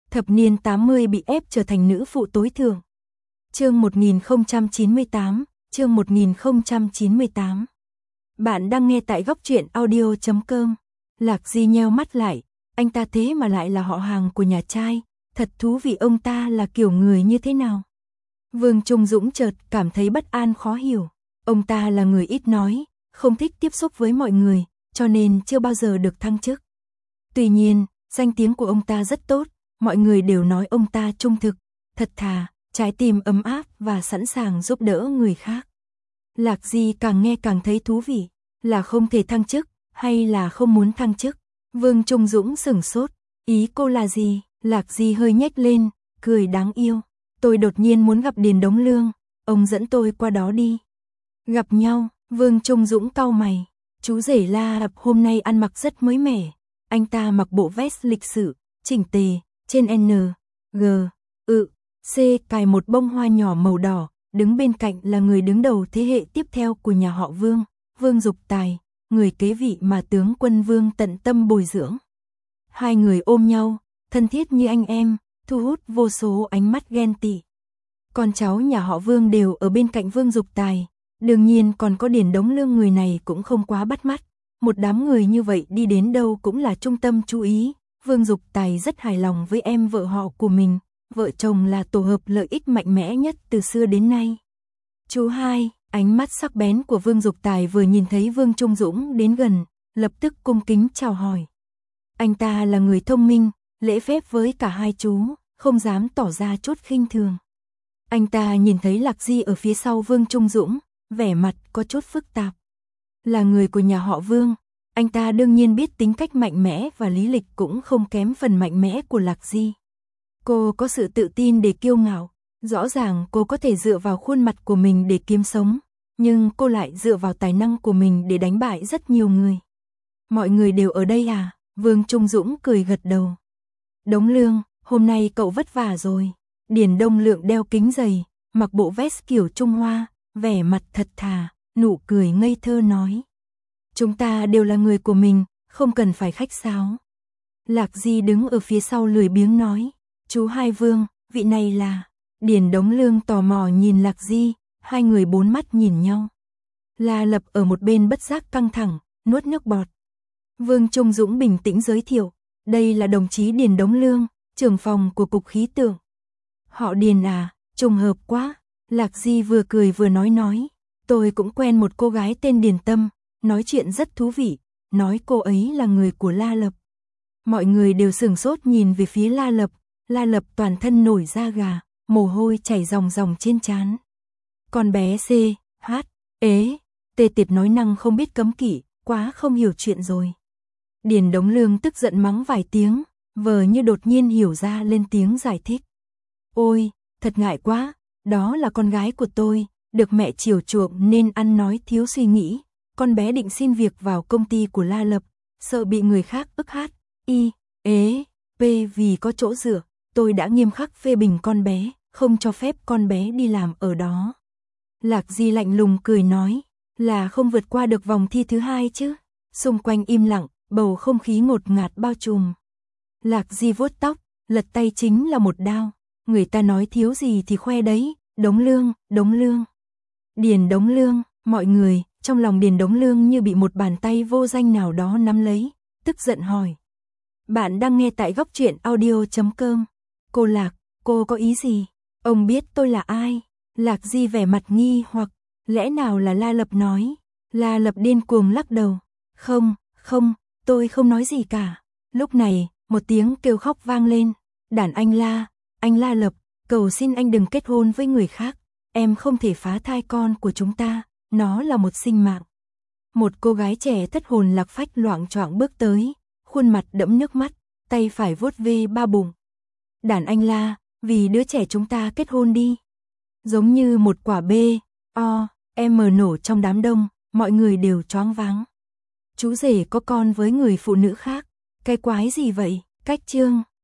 Thập niên 80 bị ép trở thành nữ phụ tối thượng. Chương 1098, chương 1098. Bạn đang nghe tại góc truyện audio.com. Lạc Di nheo mắt lại, anh ta thế mà lại là họ hàng của nhà trai, thật thú vị, ông ta là kiểu người như thế nào? Vương Trung Dũng chợt cảm thấy bất an khó hiểu. Ông ta là người ít nói, không thích tiếp xúc với mọi người, cho nên chưa bao giờ được thăng chức. Tuy nhiên, danh tiếng của ông ta rất tốt, mọi người đều nói ông ta trung thực, thật thà, trái tim ấm áp và sẵn sàng giúp đỡ người khác. Lạc Di càng nghe càng thấy thú vị, là không thể thăng chức, hay là không muốn thăng chức? Vương Trung Dũng sửng sốt, ý cô là gì? Lạc Di hơi nhếch lên, cười đáng yêu. Tôi đột nhiên muốn gặp Điền Đống Lương, ông dẫn tôi qua đó đi. Gặp nhau, Vương Trung Dũng cau mày, chú rể La Lập hôm nay ăn mặc rất mới mẻ. Anh ta mặc bộ vest lịch sự, chỉnh tề, trên N, G, C cài một bông hoa nhỏ màu đỏ, đứng bên cạnh là người đứng đầu thế hệ tiếp theo của nhà họ Vương, Vương Dục Tài, người kế vị mà tướng quân Vương tận tâm bồi dưỡng. Hai người ôm nhau, thân thiết như anh em, thu hút vô số ánh mắt ghen tị. Con cháu nhà họ Vương đều ở bên cạnh Vương Dục Tài, đương nhiên còn có Điền Đống Lương, người này cũng không quá bắt mắt. Một đám người như vậy đi đến đâu cũng là trung tâm chú ý. Vương Dục Tài rất hài lòng với em vợ họ của mình, vợ chồng là tổ hợp lợi ích mạnh mẽ nhất từ xưa đến nay. Chú hai, ánh mắt sắc bén của Vương Dục Tài vừa nhìn thấy Vương Trung Dũng đến gần, lập tức cung kính chào hỏi. Anh ta là người thông minh, lễ phép với cả hai chú, không dám tỏ ra chút khinh thường. Anh ta nhìn thấy Lạc Di ở phía sau Vương Trung Dũng, vẻ mặt có chút phức tạp. Là người của nhà họ Vương, anh ta đương nhiên biết tính cách mạnh mẽ và lý lịch cũng không kém phần mạnh mẽ của Lạc Di. Cô có sự tự tin để kiêu ngạo, rõ ràng cô có thể dựa vào khuôn mặt của mình để kiếm sống, nhưng cô lại dựa vào tài năng của mình để đánh bại rất nhiều người. Mọi người đều ở đây à? Vương Trung Dũng cười gật đầu. Đống Lương, hôm nay cậu vất vả rồi. Điền Đông Lượng đeo kính dày, mặc bộ vest kiểu Trung Hoa, vẻ mặt thật thà, nụ cười ngây thơ nói. Chúng ta đều là người của mình, không cần phải khách sáo. Lạc Di đứng ở phía sau lười biếng nói. Chú hai Vương, vị này là... Điền Đống Lương tò mò nhìn Lạc Di, hai người bốn mắt nhìn nhau. La Lập ở một bên bất giác căng thẳng, nuốt nước bọt. Vương Trung Dũng bình tĩnh giới thiệu, đây là đồng chí Điền Đống Lương, trưởng phòng của Cục Khí tượng. Họ Điền à, trùng hợp quá. Lạc Di vừa cười vừa nói, tôi cũng quen một cô gái tên Điền Tâm, nói chuyện rất thú vị, nói cô ấy là người của La Lập. Mọi người đều sửng sốt nhìn về phía La Lập, La Lập toàn thân nổi da gà, mồ hôi chảy ròng ròng trên trán. Con bé C, H, T tiệt nói năng không biết cấm kỵ, quá không hiểu chuyện rồi. Điền Đống Lương tức giận mắng vài tiếng, vờ như đột nhiên hiểu ra lên tiếng giải thích. Ôi, thật ngại quá, đó là con gái của tôi, được mẹ chiều chuộng nên ăn nói thiếu suy nghĩ. Con bé định xin việc vào công ty của La Lập, sợ bị người khác ức hát, P vì có chỗ dựa, tôi đã nghiêm khắc phê bình con bé, không cho phép con bé đi làm ở đó. Lạc Di lạnh lùng cười nói, là không vượt qua được vòng thi thứ hai chứ. Xung quanh im lặng, bầu không khí ngột ngạt bao trùm. Lạc Di vuốt tóc, lật tay chính là một đao. Người ta nói thiếu gì thì khoe đấy, Đống Lương, Đống Lương. Điền Đống Lương, mọi người, trong lòng Điền Đống Lương như bị một bàn tay vô danh nào đó nắm lấy, tức giận hỏi. Bạn đang nghe tại góc truyện audio.com. Cô Lạc, cô có ý gì? Ông biết tôi là ai? Lạc Di vẻ mặt nghi hoặc, lẽ nào là La Lập nói? La Lập điên cuồng lắc đầu. Không, tôi không nói gì cả. Lúc này, một tiếng kêu khóc vang lên. Đàn anh La Lập, cầu xin anh đừng kết hôn với người khác. Em không thể phá thai con của chúng ta, nó là một sinh mạng. Một cô gái trẻ thất hồn lạc phách loạng choạng bước tới, khuôn mặt đẫm nước mắt, tay phải vuốt ve ba bụng. Đàn anh La, vì đứa trẻ chúng ta kết hôn đi. Giống như một quả M nổ trong đám đông, mọi người đều choáng váng. Chú rể có con với người phụ nữ khác, cái quái gì vậy? Cách chương